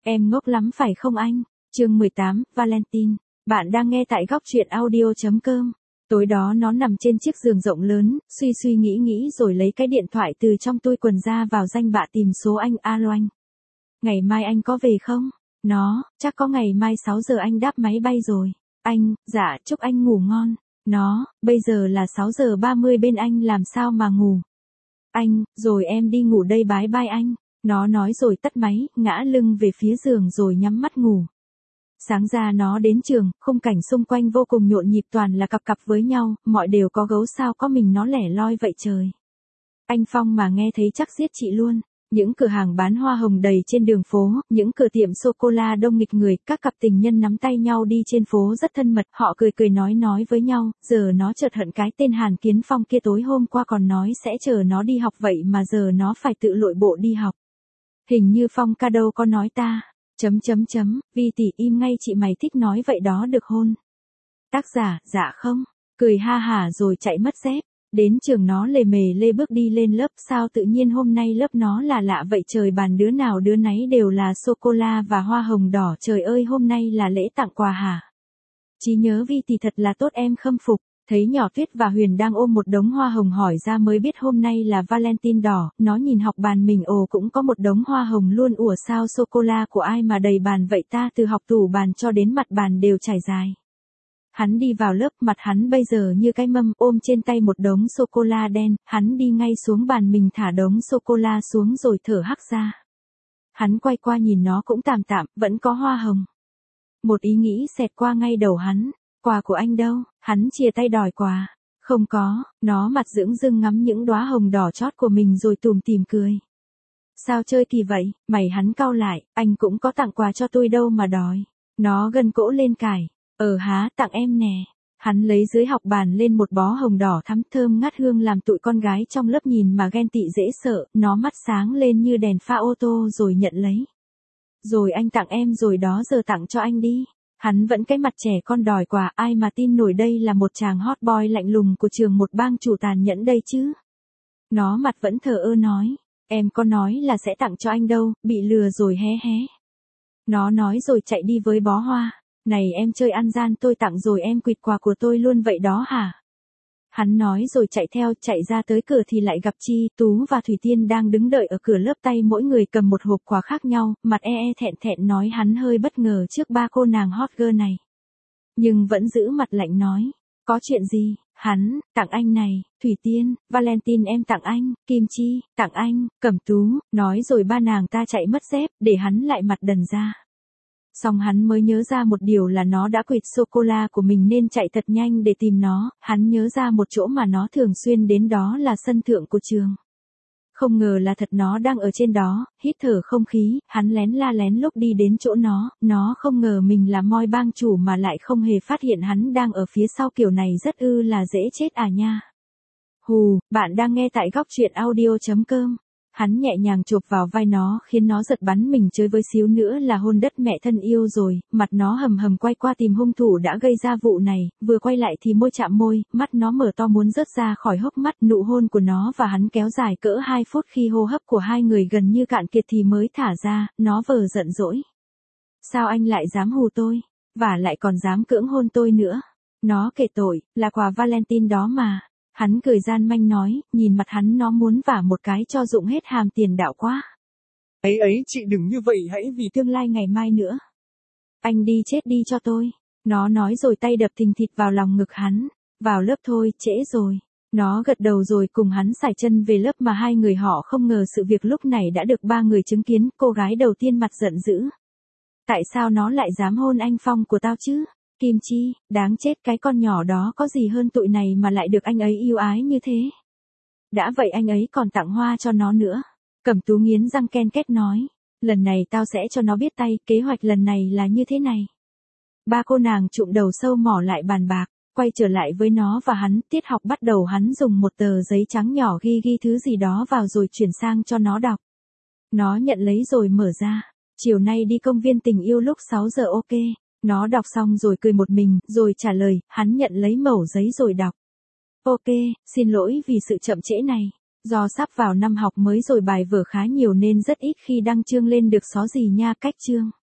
Em ngốc lắm phải không anh? Chương 18, Valentine. Bạn đang nghe tại góc truyện audio.com. Tối đó nó nằm trên chiếc giường rộng lớn, suy nghĩ rồi lấy cái điện thoại từ trong túi quần ra vào danh bạ tìm số anh. Alo anh. Ngày mai anh có về không? Nó, chắc có ngày mai 6 giờ anh đáp máy bay rồi. Anh, dạ chúc anh ngủ ngon. Nó, bây giờ là 6 giờ 30 bên anh làm sao mà ngủ. Anh, rồi em đi ngủ đây bái bai anh. Nó nói rồi tắt máy, ngã lưng về phía giường rồi nhắm mắt ngủ. Sáng ra nó đến trường, khung cảnh xung quanh vô cùng nhộn nhịp, toàn là cặp cặp với nhau, mọi đều có gấu sao có mình nó lẻ loi vậy trời. Anh Phong mà nghe thấy chắc giết chị luôn. Những cửa hàng bán hoa hồng đầy trên đường phố, những cửa tiệm sô-cô-la đông nghịch người, các cặp tình nhân nắm tay nhau đi trên phố rất thân mật, họ cười nói với nhau, giờ nó chợt hận cái tên Hàn Kiến Phong kia tối hôm qua còn nói sẽ chờ nó đi học vậy mà giờ nó phải tự lội bộ đi học. Hình như Phong ca đâu có nói ta. Vi tỷ im ngay chị mày thích nói vậy đó được hôn. Tác giả, dạ không. Cười ha hả rồi chạy mất dép. Đến trường nó lề mề lê bước đi lên lớp, sao tự nhiên hôm nay lớp nó là lạ vậy trời, bàn đứa nào đứa nấy đều là sô-cô-la và hoa hồng đỏ, trời ơi hôm nay là lễ tặng quà hả? Trí nhớ Vi tỷ thật là tốt, em khâm phục. Thấy nhỏ Tuyết và Huyền đang ôm một đống hoa hồng hỏi ra mới biết hôm nay là Valentine đỏ, nó nhìn học bàn mình, ồ cũng có một đống hoa hồng luôn, ủa sao sô-cô-la của ai mà đầy bàn vậy ta, từ học tủ bàn cho đến mặt bàn đều trải dài. Hắn đi vào lớp, mặt hắn bây giờ như cái mâm, ôm trên tay một đống sô-cô-la đen, hắn đi ngay xuống bàn mình thả đống sô-cô-la xuống rồi thở hắt ra. Hắn quay qua nhìn nó cũng tạm, vẫn có hoa hồng. Một ý nghĩ xẹt qua ngay đầu hắn. Quà của anh đâu? Hắn chìa tay đòi quà. Không có, nó mặt dửng dưng ngắm những đóa hồng đỏ chót của mình rồi tủm tỉm cười. Sao chơi kỳ vậy? Mày, hắn cau lại, anh cũng có tặng quà cho tôi đâu mà đòi. Nó gân cổ lên cài. Há, tặng em nè. Hắn lấy dưới học bàn lên một bó hồng đỏ thắm thơm ngát hương làm tụi con gái trong lớp nhìn mà ghen tị dễ sợ, nó mắt sáng lên như đèn pha ô tô rồi nhận lấy. Rồi anh tặng em rồi đó, giờ tặng cho anh đi. Hắn vẫn cái mặt trẻ con đòi quà, ai mà tin nổi đây là một chàng hot boy lạnh lùng của trường một bang chủ tàn nhẫn đây chứ. Nó mặt vẫn thờ ơ nói, em có nói là sẽ tặng cho anh đâu, bị lừa rồi hé. Nó nói rồi chạy đi với bó hoa, này em chơi ăn gian, tôi tặng rồi em quỵt quà của tôi luôn vậy đó hả? Hắn nói rồi chạy theo, chạy ra tới cửa thì lại gặp Chi, Tú và Thủy Tiên đang đứng đợi ở cửa lớp, tay mỗi người cầm một hộp quà khác nhau, mặt thẹn nói hắn hơi bất ngờ trước ba cô nàng hot girl này. Nhưng vẫn giữ mặt lạnh nói, có chuyện gì? Hắn, tặng anh này, Thủy Tiên, Valentine em tặng anh, Kim Chi, tặng anh, Cẩm Tú, nói rồi ba nàng ta chạy mất dép, để hắn lại mặt đần ra. Xong hắn mới nhớ ra một điều là nó đã quỵt sô-cô-la của mình nên chạy thật nhanh để tìm nó, hắn nhớ ra một chỗ mà nó thường xuyên đến, đó là sân thượng của trường. Không ngờ là thật, nó đang ở trên đó, hít thở không khí, hắn lén lúc đi đến chỗ nó không ngờ mình là moi bang chủ mà lại không hề phát hiện hắn đang ở phía sau, kiểu này rất là dễ chết à nha. Hù, bạn đang nghe tại góc truyện audio.com. Hắn nhẹ nhàng chộp vào vai nó khiến nó giật bắn mình, chơi với xíu nữa là hôn đất mẹ thân yêu rồi, mặt nó hầm quay qua tìm hung thủ đã gây ra vụ này, vừa quay lại thì môi chạm môi, mắt nó mở to muốn rớt ra khỏi hốc mắt, nụ hôn của nó và hắn kéo dài cỡ 2 phút, khi hô hấp của hai người gần như cạn kiệt thì mới thả ra, nó vờ giận dỗi. Sao anh lại dám hù tôi, và lại còn dám cưỡng hôn tôi nữa? Nó kể tội, là quà Valentine đó mà. Hắn cười gian manh nói, nhìn mặt hắn nó muốn vả một cái cho dụng hết hàm tiền đạo quá. Ấy chị đừng như vậy, hãy vì tương lai ngày mai nữa. Anh đi chết đi cho tôi. Nó nói rồi tay đập thình thịt vào lòng ngực hắn. Vào lớp thôi, trễ rồi. Nó gật đầu rồi cùng hắn sải chân về lớp, mà hai người họ không ngờ sự việc lúc này đã được ba người chứng kiến. Cô gái đầu tiên mặt giận dữ. Tại sao nó lại dám hôn anh Phong của tao chứ? Kim Chi, đáng chết, cái con nhỏ đó có gì hơn tụi này mà lại được anh ấy yêu ái như thế. Đã vậy anh ấy còn tặng hoa cho nó nữa. Cẩm Tú nghiến răng ken két nói, lần này tao sẽ cho nó biết tay, kế hoạch lần này là như thế này. Ba cô nàng trụm đầu sâu mỏ lại bàn bạc, quay trở lại với nó và hắn, tiết học bắt đầu hắn dùng một tờ giấy trắng nhỏ ghi thứ gì đó vào rồi chuyển sang cho nó đọc. Nó nhận lấy rồi mở ra, chiều nay đi công viên tình yêu lúc 6 giờ ok. Nó đọc xong rồi cười một mình, rồi trả lời, hắn nhận lấy mẩu giấy rồi đọc. Ok, xin lỗi vì sự chậm trễ này. Do sắp vào năm học mới rồi bài vở khá nhiều nên rất ít khi đăng chương lên được xó gì nha cách chương.